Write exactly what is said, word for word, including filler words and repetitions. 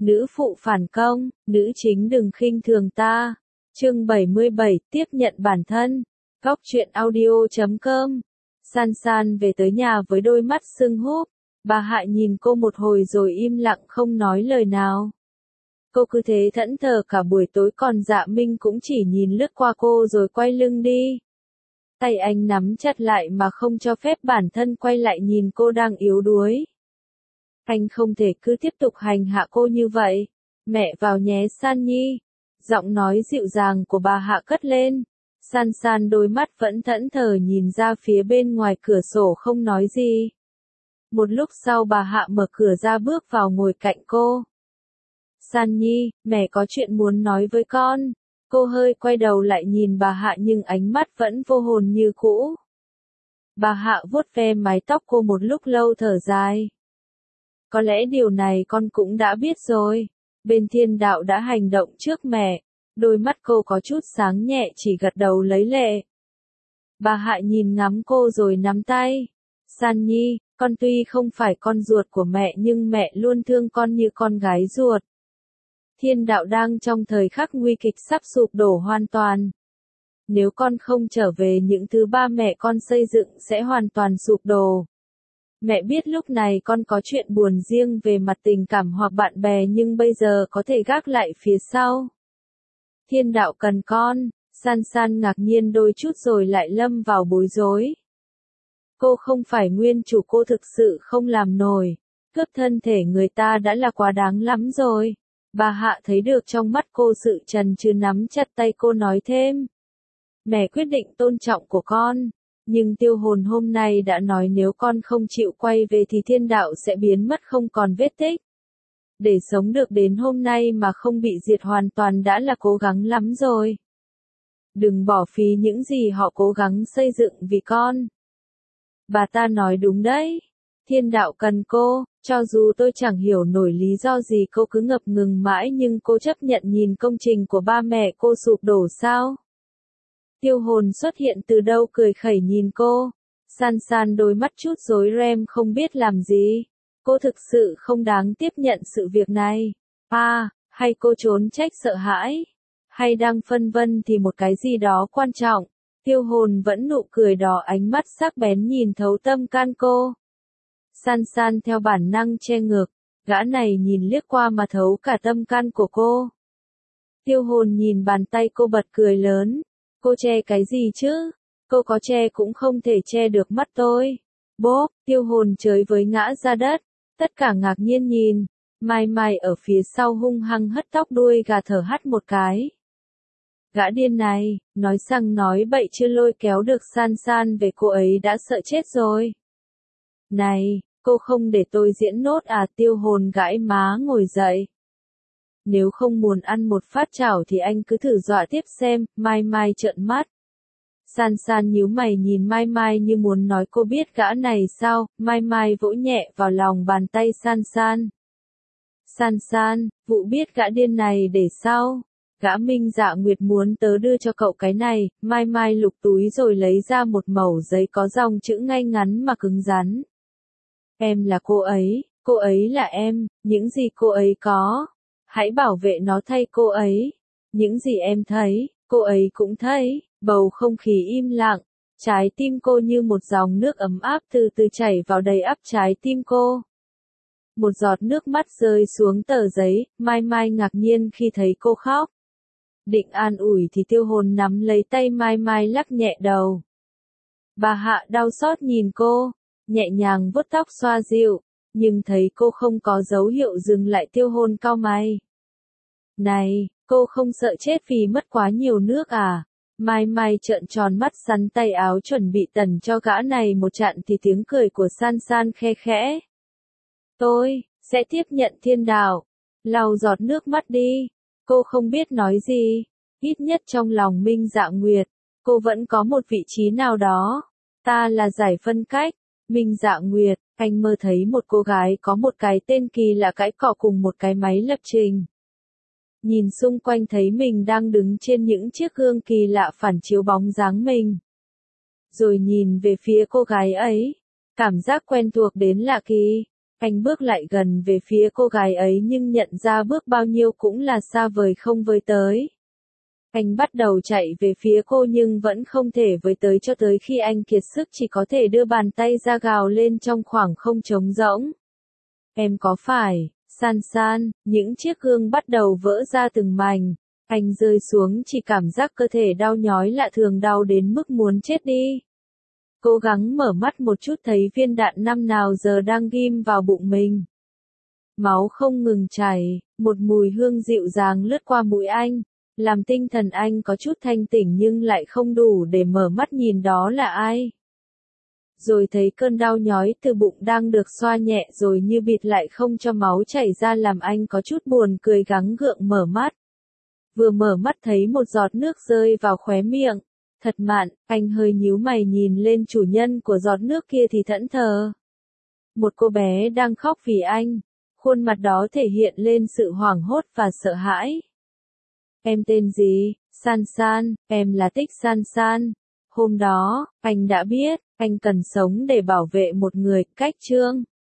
Nữ phụ phản công, nữ chính đừng khinh thường ta. Chương bảy mươi bảy, tiếp nhận bản thân. Góc truyện audio chấm com. San San về tới nhà với đôi mắt sưng húp. Bà Hạ nhìn cô một hồi rồi im lặng không nói lời nào. Cô cứ thế thẫn thờ cả buổi tối, còn Dạ Minh cũng chỉ nhìn lướt qua cô rồi quay lưng đi. Tay anh nắm chặt lại mà không cho phép bản thân quay lại nhìn cô đang yếu đuối. Anh không thể cứ tiếp tục hành hạ cô như vậy. Mẹ vào nhé San Nhi. Giọng nói dịu dàng của bà Hạ cất lên. San San đôi mắt vẫn thẫn thờ nhìn ra phía bên ngoài cửa sổ không nói gì. Một lúc sau bà Hạ mở cửa ra bước vào ngồi cạnh cô. San Nhi, mẹ có chuyện muốn nói với con. Cô hơi quay đầu lại nhìn bà Hạ nhưng ánh mắt vẫn vô hồn như cũ. Bà Hạ vuốt ve mái tóc cô một lúc lâu thở dài. Có lẽ điều này con cũng đã biết rồi. Bên Thiên Đạo đã hành động trước mẹ. Đôi mắt cô có chút sáng nhẹ, chỉ gật đầu lấy lệ. Bà Hạ nhìn ngắm cô rồi nắm tay. San Nhi, con tuy không phải con ruột của mẹ nhưng mẹ luôn thương con như con gái ruột. Thiên Đạo đang trong thời khắc nguy kịch sắp sụp đổ hoàn toàn. Nếu con không trở về, những thứ ba mẹ con xây dựng sẽ hoàn toàn sụp đổ. Mẹ biết lúc này con có chuyện buồn riêng về mặt tình cảm hoặc bạn bè nhưng bây giờ có thể gác lại phía sau. Thiên Đạo cần con. San San ngạc nhiên đôi chút rồi lại lâm vào bối rối. Cô không phải nguyên chủ, cô thực sự không làm nổi. Cướp thân thể người ta đã là quá đáng lắm rồi. Bà Hạ thấy được trong mắt cô sự chần chừ, nắm chặt tay cô nói thêm. Mẹ quyết định tôn trọng của con. Nhưng Tiêu Hồn hôm nay đã nói nếu con không chịu quay về thì Thiên Đạo sẽ biến mất không còn vết tích. Để sống được đến hôm nay mà không bị diệt hoàn toàn đã là cố gắng lắm rồi. Đừng bỏ phí những gì họ cố gắng xây dựng vì con. Bà ta nói đúng đấy. Thiên Đạo cần cô, cho dù tôi chẳng hiểu nổi lý do gì cô cứ ngập ngừng mãi nhưng cô chấp nhận nhìn công trình của ba mẹ cô sụp đổ sao? Tiêu Hồn xuất hiện từ đâu cười khẩy nhìn cô. San San đôi mắt chút rối ren không biết làm gì. Cô thực sự không đáng tiếp nhận sự việc này. À, hay cô trốn trách sợ hãi? Hay đang phân vân thì một cái gì đó quan trọng? Tiêu Hồn vẫn nụ cười đỏ, ánh mắt sắc bén nhìn thấu tâm can cô. San San theo bản năng che ngược. Gã này nhìn liếc qua mà thấu cả tâm can của cô. Tiêu Hồn nhìn bàn tay cô bật cười lớn. Cô che cái gì chứ? Cô có che cũng không thể che được mắt tôi. Bốp, Tiêu Hồn chới với ngã ra đất. Tất cả ngạc nhiên nhìn. Mai Mai ở phía sau hung hăng hất tóc đuôi gà thở hắt một cái. Gã điên này, nói xăng nói bậy chưa lôi kéo được San San về, cô ấy đã sợ chết rồi. Này, cô không để tôi diễn nốt à? Tiêu Hồn gãi má ngồi dậy. Nếu không muốn ăn một phát chảo thì anh cứ thử dọa tiếp xem. Mai Mai trợn mắt. San San nhíu mày nhìn Mai Mai như muốn nói cô biết gã này sao. Mai Mai vỗ nhẹ vào lòng bàn tay San San. San San, vụ biết gã điên này để sau. Gã Minh Dạ Nguyệt muốn tớ đưa cho cậu cái này. Mai Mai lục túi rồi lấy ra một mẩu giấy có dòng chữ ngay ngắn mà cứng rắn. Em là cô ấy, cô ấy là em, những gì cô ấy có. Hãy bảo vệ nó thay cô ấy. Những gì em thấy, cô ấy cũng thấy. Bầu không khí im lặng. Trái tim cô như một dòng nước ấm áp từ từ chảy vào đầy ắp trái tim cô. Một giọt nước mắt rơi xuống tờ giấy. Mai Mai ngạc nhiên khi thấy cô khóc. Định an ủi thì Tiêu Hồn nắm lấy tay Mai Mai lắc nhẹ đầu. Bà Hạ đau xót nhìn cô, nhẹ nhàng vuốt tóc xoa dịu, nhưng thấy cô không có dấu hiệu dừng lại. Tiêu Hồn cau mày. Này, cô không sợ chết vì mất quá nhiều nước à? Mai Mai trợn tròn mắt sắn tay áo chuẩn bị tẩn cho gã này một trận thì tiếng cười của San San khe khẽ. Tôi sẽ tiếp nhận Thiên Đạo. Lau giọt nước mắt đi. Cô không biết nói gì. Ít nhất trong lòng Minh Dạ Nguyệt, cô vẫn có một vị trí nào đó. Ta là giải phân cách. Minh Dạ Nguyệt, anh mơ thấy một cô gái có một cái tên kỳ lạ cãi cọ cùng một cái máy lập trình. Nhìn xung quanh thấy mình đang đứng trên những chiếc gương kỳ lạ phản chiếu bóng dáng mình. Rồi nhìn về phía cô gái ấy. Cảm giác quen thuộc đến lạ kỳ. Anh bước lại gần về phía cô gái ấy nhưng nhận ra bước bao nhiêu cũng là xa vời không với tới. Anh bắt đầu chạy về phía cô nhưng vẫn không thể với tới cho tới khi anh kiệt sức chỉ có thể đưa bàn tay ra gào lên trong khoảng không trống rỗng. Em có phải, San San, những chiếc gương bắt đầu vỡ ra từng mảnh. Anh rơi xuống chỉ cảm giác cơ thể đau nhói lạ thường đau đến mức muốn chết đi. Cố gắng mở mắt một chút thấy viên đạn năm nào giờ đang ghim vào bụng mình. Máu không ngừng chảy, một mùi hương dịu dàng lướt qua mũi anh, làm tinh thần anh có chút thanh tỉnh nhưng lại không đủ để mở mắt nhìn đó là ai. Rồi thấy cơn đau nhói từ bụng đang được xoa nhẹ rồi như bịt lại không cho máu chảy ra làm anh có chút buồn cười gắng gượng mở mắt. Vừa mở mắt thấy một giọt nước rơi vào khóe miệng. Thật mặn, anh hơi nhíu mày nhìn lên chủ nhân của giọt nước kia thì thẫn thờ. Một cô bé đang khóc vì anh. Khuôn mặt đó thể hiện lên sự hoảng hốt và sợ hãi. Em tên gì? San San, em là Tích San San. Hôm đó, anh đã biết, anh cần sống để bảo vệ một người, cách Trương.